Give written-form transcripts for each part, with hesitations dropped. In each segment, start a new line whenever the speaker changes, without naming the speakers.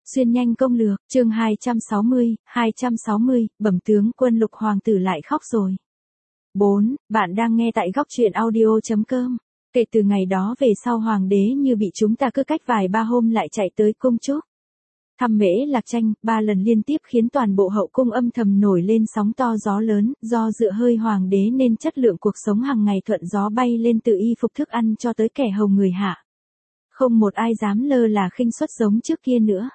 Xuyên nhanh công lược, chương 260, bẩm tướng quân Lục hoàng tử lại khóc rồi. 4. Bạn đang nghe tại góc truyện audio.com. Kể từ ngày đó về sau hoàng đế như bị chúng ta cứ cách vài ba hôm lại chạy tới cung chúc thăm Mễ Lạc Tranh, 3 lần liên tiếp khiến toàn bộ hậu cung âm thầm nổi lên sóng to gió lớn, do dựa hơi hoàng đế nên chất lượng cuộc sống hàng ngày thuận gió bay lên, từ y phục thức ăn cho tới kẻ hầu người hạ. Không một ai dám lơ là khinh suất giống trước kia nữa.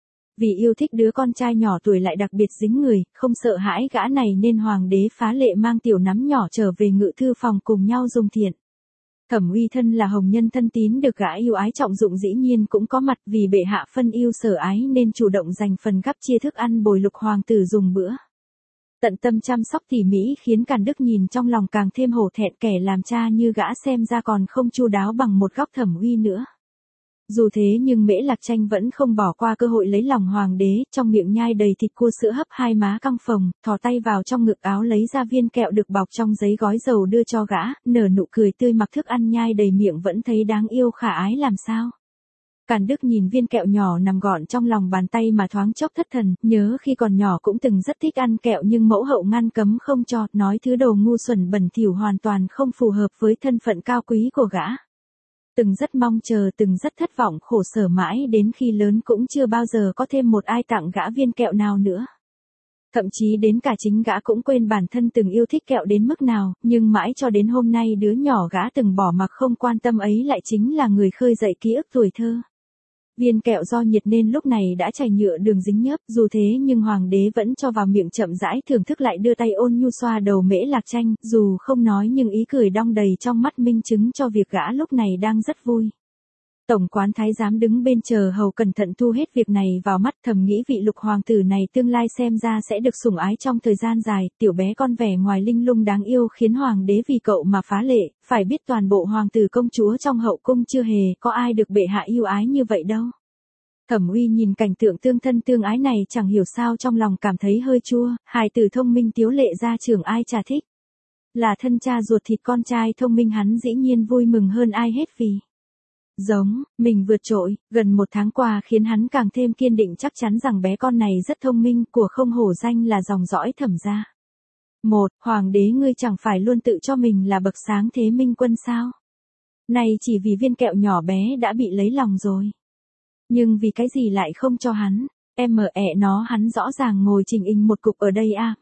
Vì yêu thích đứa con trai nhỏ tuổi lại đặc biệt dính người, không sợ hãi gã này nên hoàng đế phá lệ mang tiểu nắm nhỏ trở về ngự thư phòng cùng nhau dùng thiện. Thẩm Uy thân là hồng nhân thân tín được gã yêu ái trọng dụng dĩ nhiên cũng có mặt, vì bệ hạ phân yêu sở ái nên chủ động dành phần gắp chia thức ăn bồi Lục hoàng tử dùng bữa. Tận tâm chăm sóc tỉ mỉ khiến Càn Đức nhìn trong lòng càng thêm hổ thẹn, kẻ làm cha như gã xem ra còn không chu đáo bằng một góc Thẩm Uy nữa. Dù thế nhưng Mễ Lạc Tranh vẫn không bỏ qua cơ hội lấy lòng hoàng đế, trong miệng nhai đầy thịt cua sữa hấp, hai má căng phồng, thò tay vào trong ngực áo lấy ra viên kẹo được bọc trong giấy gói dầu đưa cho gã, nở nụ cười tươi, mặc thức ăn nhai đầy miệng vẫn thấy đáng yêu khả ái làm sao. Càn Đức nhìn viên kẹo nhỏ nằm gọn trong lòng bàn tay mà thoáng chốc thất thần, nhớ khi còn nhỏ cũng từng rất thích ăn kẹo nhưng mẫu hậu ngăn cấm không cho, nói thứ đồ ngu xuẩn bẩn thỉu hoàn toàn không phù hợp với thân phận cao quý của gã. Từng rất mong chờ, từng rất thất vọng khổ sở mãi đến khi lớn cũng chưa bao giờ có thêm một ai tặng gã viên kẹo nào nữa. Thậm chí đến cả chính gã cũng quên bản thân từng yêu thích kẹo đến mức nào, nhưng mãi cho đến hôm nay đứa nhỏ gã từng bỏ mặc không quan tâm ấy lại chính là người khơi dậy ký ức tuổi thơ. Viên kẹo do nhiệt nên lúc này đã chảy nhựa đường dính nhớp, dù thế nhưng hoàng đế vẫn cho vào miệng chậm rãi thưởng thức, lại đưa tay ôn nhu xoa đầu Mễ Lạc Tranh, dù không nói nhưng ý cười đong đầy trong mắt minh chứng cho việc gã lúc này đang rất vui. Tổng quán thái giám đứng bên chờ hầu cẩn thận thu hết việc này vào mắt, thầm nghĩ vị Lục hoàng tử này tương lai xem ra sẽ được sủng ái trong thời gian dài. Tiểu bé con vẻ ngoài linh lung đáng yêu khiến hoàng đế vì cậu mà phá lệ, phải biết toàn bộ hoàng tử công chúa trong hậu cung chưa hề có ai được bệ hạ yêu ái như vậy đâu. Thẩm Uy nhìn cảnh tượng tương thân tương ái này chẳng hiểu sao trong lòng cảm thấy hơi chua, hài tử thông minh tiếu lệ ra trường ai chả thích. Là thân cha ruột thịt con trai thông minh hắn dĩ nhiên vui mừng hơn ai hết vì giống mình vượt trội. Gần 1 tháng qua khiến hắn càng thêm kiên định chắc chắn rằng bé con này rất thông minh, của không hổ danh là dòng dõi Thẩm gia. Hoàng đế ngươi chẳng phải luôn tự cho mình là bậc sáng thế minh quân sao? Này chỉ vì viên kẹo nhỏ bé đã bị lấy lòng rồi. Nhưng vì cái gì lại không cho hắn? Nó hắn rõ ràng ngồi chỉnh hình một cục ở đây a.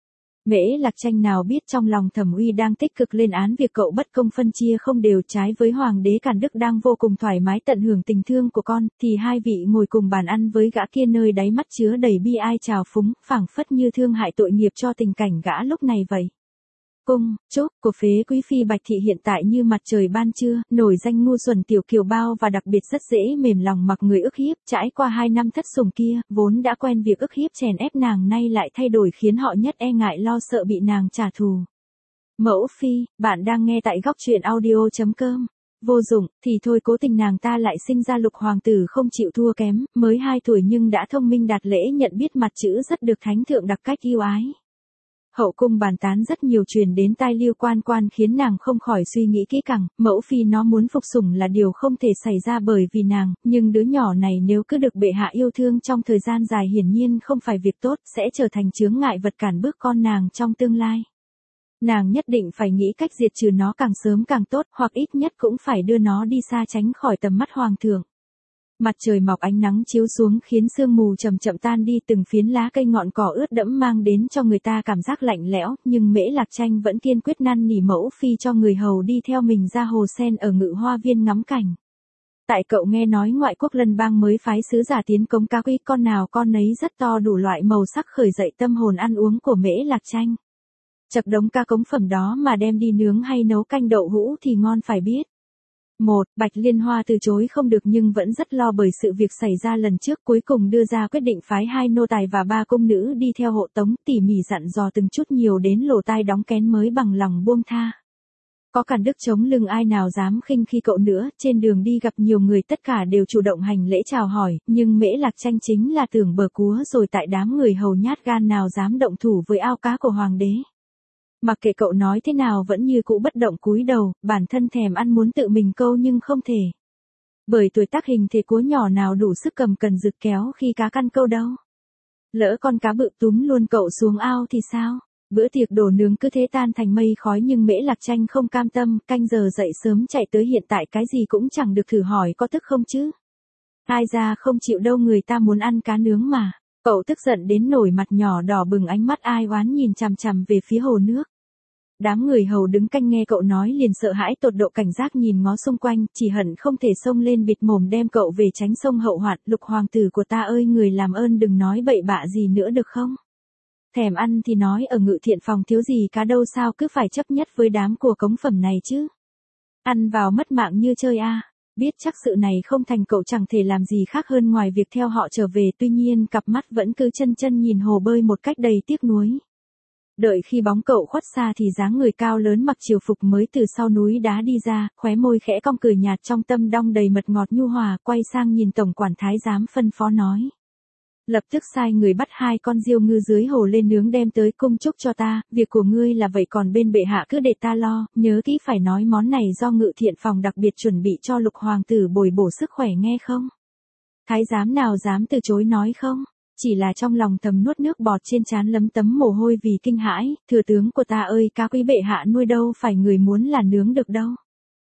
Mễ Lạc Tranh nào biết trong lòng Thẩm Uy đang tích cực lên án việc cậu bất công phân chia không đều, trái với hoàng đế Càn Đức đang vô cùng thoải mái tận hưởng tình thương của con, thì hai vị ngồi cùng bàn ăn với gã kia nơi đáy mắt chứa đầy bi ai trào phúng, phảng phất như thương hại tội nghiệp cho tình cảnh gã lúc này vậy. Cung chúc của phế quý phi Bạch Thị hiện tại như mặt trời ban trưa, nổi danh ngu xuẩn tiểu kiều bao và đặc biệt rất dễ mềm lòng mặc người ức hiếp. Trải qua 2 năm thất sủng kia, vốn đã quen việc ức hiếp chèn ép nàng nay lại thay đổi khiến họ nhất e ngại lo sợ bị nàng trả thù. Mẫu phi, bạn đang nghe tại góc truyện audio.com. Vô dụng, thì thôi, cố tình nàng ta lại sinh ra Lục hoàng tử không chịu thua kém, mới 2 tuổi nhưng đã thông minh đạt lễ nhận biết mặt chữ, rất được thánh thượng đặc cách yêu ái. Hậu cung bàn tán rất nhiều, truyền đến tai Lưu Quan Quan khiến nàng không khỏi suy nghĩ kỹ càng, mẫu phi nó muốn phục sủng là điều không thể xảy ra bởi vì nàng, nhưng đứa nhỏ này nếu cứ được bệ hạ yêu thương trong thời gian dài hiển nhiên không phải việc tốt, sẽ trở thành chướng ngại vật cản bước con nàng trong tương lai. Nàng nhất định phải nghĩ cách diệt trừ nó càng sớm càng tốt, hoặc ít nhất cũng phải đưa nó đi xa tránh khỏi tầm mắt hoàng thượng. Mặt trời mọc, ánh nắng chiếu xuống khiến sương mù chậm chậm tan đi, từng phiến lá cây ngọn cỏ ướt đẫm mang đến cho người ta cảm giác lạnh lẽo, nhưng Mễ Lạc Tranh vẫn kiên quyết năn nỉ mẫu phi cho người hầu đi theo mình ra hồ sen ở Ngự Hoa Viên ngắm cảnh. Tại cậu nghe nói ngoại quốc Lân Bang mới phái sứ giả tiến cống cá quý, con nào con nấy rất to, đủ loại màu sắc khởi dậy tâm hồn ăn uống của Mễ Lạc Tranh. Chật đống cá cống phẩm đó mà đem đi nướng hay nấu canh đậu hũ thì ngon phải biết. Bạch Liên Hoa từ chối không được nhưng vẫn rất lo bởi sự việc xảy ra lần trước, cuối cùng đưa ra quyết định phái 2 nô tài và 3 cung nữ đi theo hộ tống, tỉ mỉ dặn dò từng chút nhiều đến lỗ tai đóng kén mới bằng lòng buông tha. Có Càn Đức chống lưng ai nào dám khinh khi cậu nữa, trên đường đi gặp nhiều người tất cả đều chủ động hành lễ chào hỏi, nhưng Mễ Lạc Tranh chính là tưởng bờ cúa rồi, tại đám người hầu nhát gan nào dám động thủ với ao cá của hoàng đế. Mặc kệ cậu nói thế nào vẫn như cũ bất động cúi đầu, bản thân thèm ăn muốn tự mình câu nhưng không thể. Bởi tuổi tác hình thể cúa nhỏ nào đủ sức cầm cần rực kéo khi cá căn câu đâu. Lỡ con cá bự túm luôn cậu xuống ao thì sao? Bữa tiệc đồ nướng cứ thế tan thành mây khói nhưng Mễ Lạc Tranh không cam tâm, canh giờ dậy sớm chạy tới hiện tại cái gì cũng chẳng được thử hỏi có tức không chứ. Ai ra không chịu đâu, người ta muốn ăn cá nướng mà. Cậu tức giận đến nổi mặt nhỏ đỏ bừng, ánh mắt ai oán nhìn chằm chằm về phía hồ nước. Đám người hầu đứng canh nghe cậu nói liền sợ hãi tột độ, cảnh giác nhìn ngó xung quanh, chỉ hận không thể xông lên bịt mồm đem cậu về tránh sông hậu hoạn. Lục hoàng tử của ta ơi, người làm ơn đừng nói bậy bạ gì nữa được không? Thèm ăn thì nói ở Ngự Thiện phòng thiếu gì cá đâu, sao cứ phải chấp nhất với đám của cống phẩm này chứ? Ăn vào mất mạng như chơi a. Biết chắc sự này không thành, cậu chẳng thể làm gì khác hơn ngoài việc theo họ trở về, tuy nhiên cặp mắt vẫn cứ chân chân nhìn hồ bơi một cách đầy tiếc nuối. Đợi khi bóng cậu khuất xa thì dáng người cao lớn mặc triều phục mới từ sau núi đá đi ra, khóe môi khẽ cong cười nhạt, trong tâm đong đầy mật ngọt nhu hòa, quay sang nhìn tổng quản thái giám phân phó nói. Lập tức sai người bắt 2 con diêu ngư dưới hồ lên nướng đem tới cung chúc cho ta, việc của ngươi là vậy còn bên bệ hạ cứ để ta lo, nhớ kỹ phải nói món này do Ngự Thiện phòng đặc biệt chuẩn bị cho Lục hoàng tử bồi bổ sức khỏe nghe không? Thái giám nào dám từ chối nói không? Chỉ là trong lòng thầm nuốt nước bọt, trên trán lấm tấm mồ hôi vì kinh hãi. Thừa tướng của ta ơi, cá quý bệ hạ nuôi đâu phải người muốn là nướng được đâu.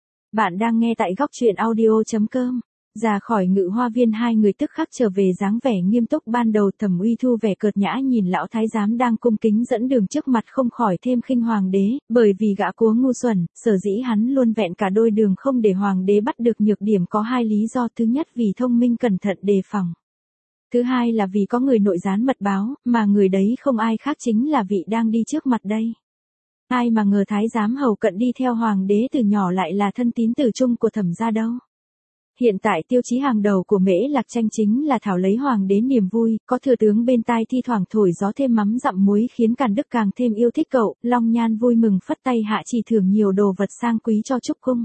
Bạn đang nghe tại góc truyện audio.com. Ra khỏi Ngự Hoa viên, 2 người tức khắc trở về dáng vẻ nghiêm túc ban đầu. Thẩm Uy Thu vẻ cợt nhã nhìn lão thái giám đang cung kính dẫn đường trước mặt, không khỏi thêm khinh hoàng đế, bởi vì gã cúa ngu xuẩn, sở dĩ hắn luôn vẹn cả đôi đường không để hoàng đế bắt được nhược điểm có 2 lý do. Thứ nhất vì thông minh cẩn thận đề phòng. Thứ hai là vì có người nội gián mật báo, mà người đấy không ai khác chính là vị đang đi trước mặt đây. Ai mà ngờ thái giám hầu cận đi theo hoàng đế từ nhỏ lại là thân tín tử trung của Thẩm gia đâu. Hiện tại tiêu chí hàng đầu của Mễ Lạc Tranh chính là thảo lấy hoàng đế niềm vui, có thừa tướng bên tai thi thoảng thổi gió thêm mắm dặm muối khiến Càn Đức càng thêm yêu thích cậu. Long Nhan vui mừng phất tay hạ chỉ thưởng nhiều đồ vật sang quý cho Trúc cung.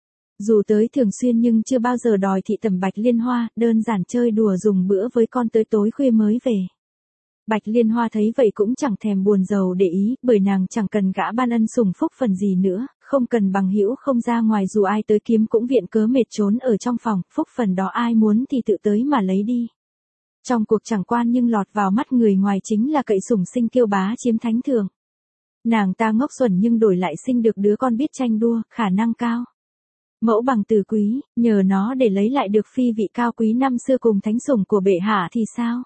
Dù tới thường xuyên nhưng chưa bao giờ đòi thị tẩm Bạch Liên Hoa, đơn giản chơi đùa dùng bữa với con tới tối khuya mới về. Bạch Liên Hoa thấy vậy cũng chẳng thèm buồn rầu để ý, bởi nàng chẳng cần gã ban ân sủng phúc phần gì nữa, không cần bằng hữu không ra ngoài, dù ai tới kiếm cũng viện cớ mệt trốn ở trong phòng, phúc phần đó ai muốn thì tự tới mà lấy đi. Trong cuộc chẳng quan nhưng lọt vào mắt người ngoài chính là cậy sủng sinh kiêu bá chiếm thánh thượng. Nàng ta ngốc xuẩn nhưng đổi lại sinh được đứa con biết tranh đua, khả năng cao. Mẫu bằng từ quý, nhờ nó để lấy lại được phi vị cao quý năm xưa cùng thánh sủng của bệ hạ thì sao?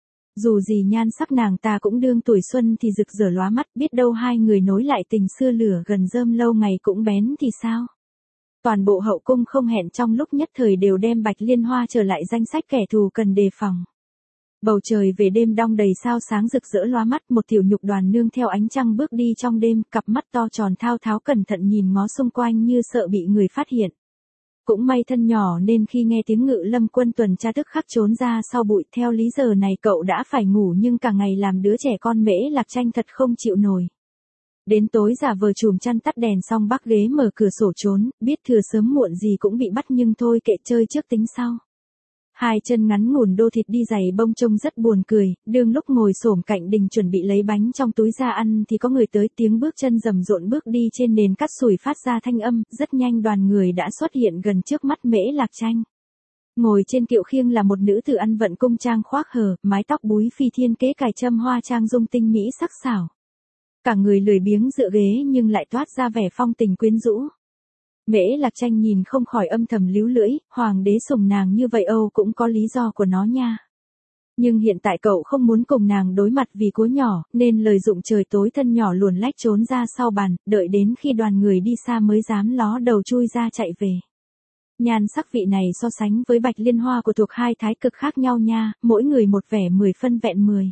Dù gì nhan sắc nàng ta cũng đương tuổi xuân thì rực rỡ lóa mắt, biết đâu 2 người nối lại tình xưa lửa gần rơm lâu ngày cũng bén thì sao? Toàn bộ hậu cung không hẹn trong lúc nhất thời đều đem Bạch Liên Hoa trở lại danh sách kẻ thù cần đề phòng. Bầu trời về đêm đong đầy sao sáng rực rỡ lóa mắt, một tiểu nhục đoàn nương theo ánh trăng bước đi trong đêm, cặp mắt to tròn thao tháo cẩn thận nhìn ngó xung quanh như sợ bị người phát hiện. Cũng may thân nhỏ nên khi nghe tiếng Ngự Lâm quân tuần tra tức khắc trốn ra sau bụi. Theo lý giờ này cậu đã phải ngủ nhưng cả ngày làm đứa trẻ con Mễ Lạc Tranh thật không chịu nổi. Đến tối giả vờ chùm chăn tắt đèn xong bắc ghế mở cửa sổ trốn, biết thừa sớm muộn gì cũng bị bắt nhưng thôi kệ, chơi trước tính sau. 2 chân ngắn ngủn đô thịt đi giày bông trông rất buồn cười, đương lúc ngồi xổm cạnh đình chuẩn bị lấy bánh trong túi ra ăn thì có người tới, tiếng bước chân rầm rộn bước đi trên nền cát sủi phát ra thanh âm, rất nhanh đoàn người đã xuất hiện gần trước mắt Mễ Lạc Tranh. Ngồi trên kiệu khiêng là một nữ tử ăn vận cung trang khoác hở, mái tóc búi phi thiên kế cài châm hoa trang dung tinh mỹ sắc sảo. Cả người lười biếng dựa ghế nhưng lại toát ra vẻ phong tình quyến rũ. Mễ Lạc Tranh nhìn không khỏi âm thầm líu lưỡi, hoàng đế sủng nàng như vậy Âu cũng có lý do của nó nha. Nhưng hiện tại cậu không muốn cùng nàng đối mặt vì cúa nhỏ, nên lợi dụng trời tối thân nhỏ luồn lách trốn ra sau bàn, đợi đến khi đoàn người đi xa mới dám ló đầu chui ra chạy về. Nhan sắc vị này so sánh với Bạch Liên Hoa của thuộc 2 thái cực khác nhau nha, mỗi người một vẻ 10 phân vẹn 10.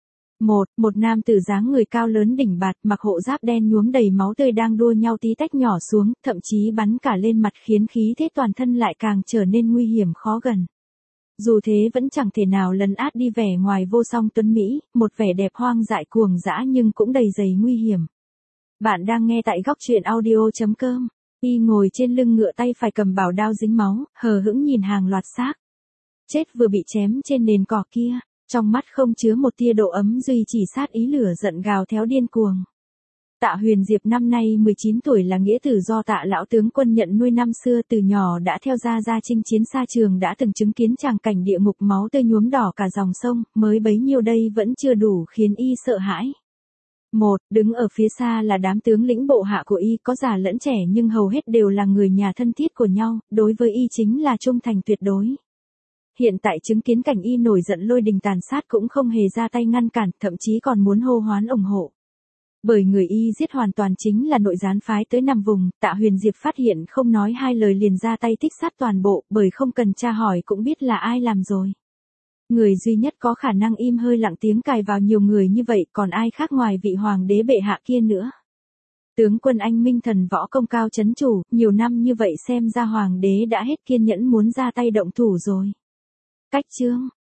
Một nam tử dáng người cao lớn đỉnh bạt, mặc hộ giáp đen nhuốm đầy máu tươi đang đua nhau tí tách nhỏ xuống, thậm chí bắn cả lên mặt khiến khí thế toàn thân lại càng trở nên nguy hiểm khó gần. Dù thế vẫn chẳng thể nào lấn át đi vẻ ngoài vô song tuấn mỹ, một vẻ đẹp hoang dại cuồng dã nhưng cũng đầy dày nguy hiểm. Bạn đang nghe tại góc truyện audio.com. Y ngồi trên lưng ngựa, tay phải cầm bảo đao dính máu, hờ hững nhìn hàng loạt xác chết vừa bị chém trên nền cỏ kia. Trong mắt không chứa một tia độ ấm duy chỉ sát ý lửa giận gào thét điên cuồng. Tạ Huyền Diệp năm nay 19 tuổi là nghĩa tử do Tạ lão tướng quân nhận nuôi năm xưa, từ nhỏ đã theo gia gia chinh chiến xa trường, đã từng chứng kiến tràng cảnh địa ngục máu tươi nhuốm đỏ cả dòng sông, mới bấy nhiêu đây vẫn chưa đủ khiến y sợ hãi. Đứng ở phía xa là đám tướng lĩnh bộ hạ của y, có già lẫn trẻ nhưng hầu hết đều là người nhà thân thiết của nhau, đối với y chính là trung thành tuyệt đối. Hiện tại chứng kiến cảnh y nổi giận lôi đình tàn sát cũng không hề ra tay ngăn cản, thậm chí còn muốn hô hoán ủng hộ. Bởi người y giết hoàn toàn chính là nội gián phái tới nằm vùng, Tạ Huyền Diệp phát hiện không nói hai lời liền ra tay thích sát toàn bộ, bởi không cần tra hỏi cũng biết là ai làm rồi. Người duy nhất có khả năng im hơi lặng tiếng cài vào nhiều người như vậy còn ai khác ngoài vị hoàng đế bệ hạ kia nữa. Tướng quân anh minh thần võ công cao chấn chủ, nhiều năm như vậy xem ra hoàng đế đã hết kiên nhẫn muốn ra tay động thủ rồi. Cách chương